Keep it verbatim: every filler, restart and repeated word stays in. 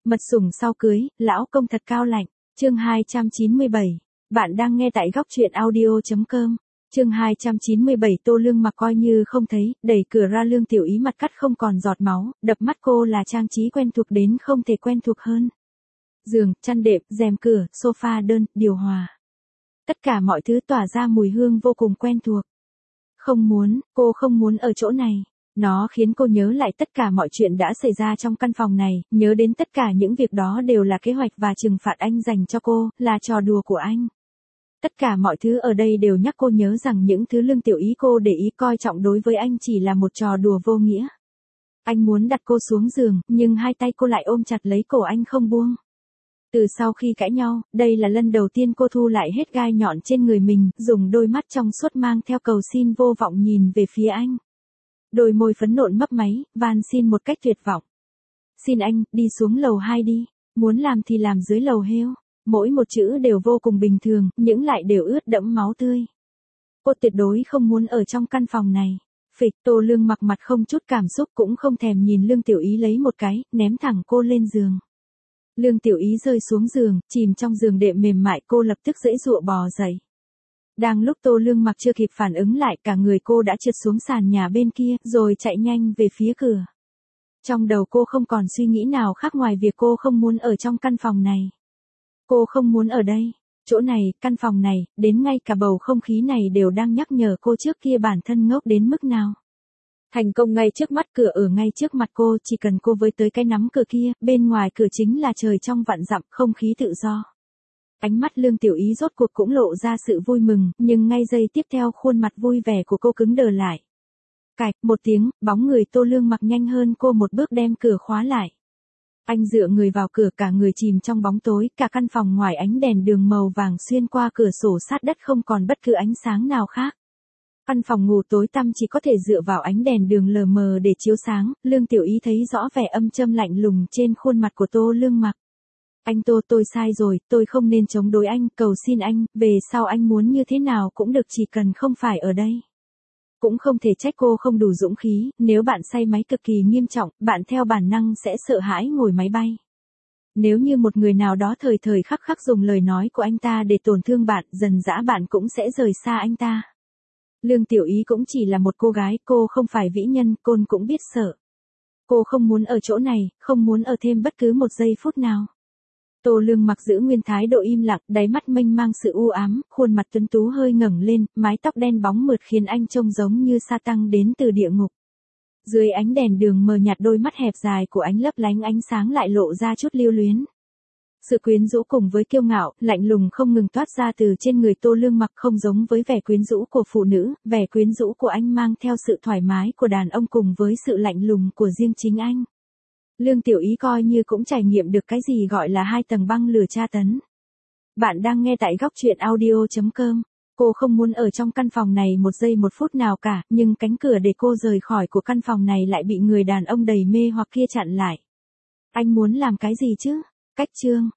Mật sủng sau cưới, lão công thật cao lạnh. Chương hai trăm chín mươi bảy. Bạn đang nghe tại góc truyện audio chấm com. Chương hai trăm chín mươi bảy. Tô Lương Mặc coi như không thấy, đẩy cửa ra. Lương Tiểu Ý mặt cắt không còn giọt máu, đập mắt cô là trang trí quen thuộc đến không thể quen thuộc hơn. Giường, chăn đệm, rèm cửa, sofa đơn, điều hòa. Tất cả mọi thứ tỏa ra mùi hương vô cùng quen thuộc. Không muốn, cô không muốn ở chỗ này. Nó khiến cô nhớ lại tất cả mọi chuyện đã xảy ra trong căn phòng này, nhớ đến tất cả những việc đó đều là kế hoạch và trừng phạt anh dành cho cô, là trò đùa của anh. Tất cả mọi thứ ở đây đều nhắc cô nhớ rằng những thứ Lương Tiểu Ý cô để ý coi trọng đối với anh chỉ là một trò đùa vô nghĩa. Anh muốn đặt cô xuống giường, nhưng hai tay cô lại ôm chặt lấy cổ anh không buông. Từ sau khi cãi nhau, đây là lần đầu tiên cô thu lại hết gai nhọn trên người mình, dùng đôi mắt trong suốt mang theo cầu xin vô vọng nhìn về phía anh. Đôi môi phấn nộn mấp máy, van xin một cách tuyệt vọng. Xin anh, đi xuống lầu hai đi, muốn làm thì làm dưới lầu heo. Mỗi một chữ đều vô cùng bình thường, những lại đều ướt đẫm máu tươi. Cô tuyệt đối không muốn ở trong căn phòng này. Phịch, Tô Lương Mặc mặt không chút cảm xúc cũng không thèm nhìn Lương Tiểu Ý lấy một cái, ném thẳng cô lên giường. Lương Tiểu Ý rơi xuống giường, chìm trong giường đệm mềm mại, cô lập tức giãy giụa bò dậy. Đang lúc Tô Lương Mặc chưa kịp phản ứng lại, cả người cô đã trượt xuống sàn nhà bên kia, rồi chạy nhanh về phía cửa. Trong đầu cô không còn suy nghĩ nào khác ngoài việc cô không muốn ở trong căn phòng này. Cô không muốn ở đây, chỗ này, căn phòng này, đến ngay cả bầu không khí này đều đang nhắc nhở cô trước kia bản thân ngốc đến mức nào. Thành công ngay trước mắt, cửa ở ngay trước mặt cô, chỉ cần cô với tới cái nắm cửa kia, bên ngoài cửa chính là trời trong vạn dặm, không khí tự do. Ánh mắt Lương Tiểu Ý rốt cuộc cũng lộ ra sự vui mừng, nhưng ngay giây tiếp theo khuôn mặt vui vẻ của cô cứng đờ lại. Cạch, một tiếng, bóng người Tô Lương Mặc nhanh hơn cô một bước đem cửa khóa lại. Anh dựa người vào cửa, cả người chìm trong bóng tối, cả căn phòng ngoài ánh đèn đường màu vàng xuyên qua cửa sổ sát đất không còn bất cứ ánh sáng nào khác. Căn phòng ngủ tối tăm chỉ có thể dựa vào ánh đèn đường lờ mờ để chiếu sáng, Lương Tiểu Ý thấy rõ vẻ âm châm lạnh lùng trên khuôn mặt của Tô Lương Mặc. Anh Tô, tôi sai rồi, tôi không nên chống đối anh, cầu xin anh, về sau anh muốn như thế nào cũng được, chỉ cần không phải ở đây. Cũng không thể trách cô không đủ dũng khí, nếu bạn say máy cực kỳ nghiêm trọng, bạn theo bản năng sẽ sợ hãi ngồi máy bay. Nếu như một người nào đó thời thời khắc khắc dùng lời nói của anh ta để tổn thương bạn, dần dã bạn cũng sẽ rời xa anh ta. Lương Tiểu Ý cũng chỉ là một cô gái, cô không phải vĩ nhân, cô cũng biết sợ. Cô không muốn ở chỗ này, không muốn ở thêm bất cứ một giây phút nào. Tô Lương Mặc giữ nguyên thái độ im lặng, đáy mắt mênh mang sự u ám, khuôn mặt tuấn tú hơi ngẩng lên, mái tóc đen bóng mượt khiến anh trông giống như sa tăng đến từ địa ngục. Dưới ánh đèn đường mờ nhạt, đôi mắt hẹp dài của anh lấp lánh ánh sáng lại lộ ra chút lưu luyến. Sự quyến rũ cùng với kiêu ngạo, lạnh lùng không ngừng toát ra từ trên người Tô Lương Mặc, không giống với vẻ quyến rũ của phụ nữ, vẻ quyến rũ của anh mang theo sự thoải mái của đàn ông cùng với sự lạnh lùng của riêng chính anh. Lương Tiểu Ý coi như cũng trải nghiệm được cái gì gọi là hai tầng băng lửa tra tấn. Bạn đang nghe tại góc truyện audio chấm com. Cô không muốn ở trong căn phòng này một giây một phút nào cả, nhưng cánh cửa để cô rời khỏi của căn phòng này lại bị người đàn ông đầy mê hoặc kia chặn lại. Anh muốn làm cái gì chứ? Cách chương.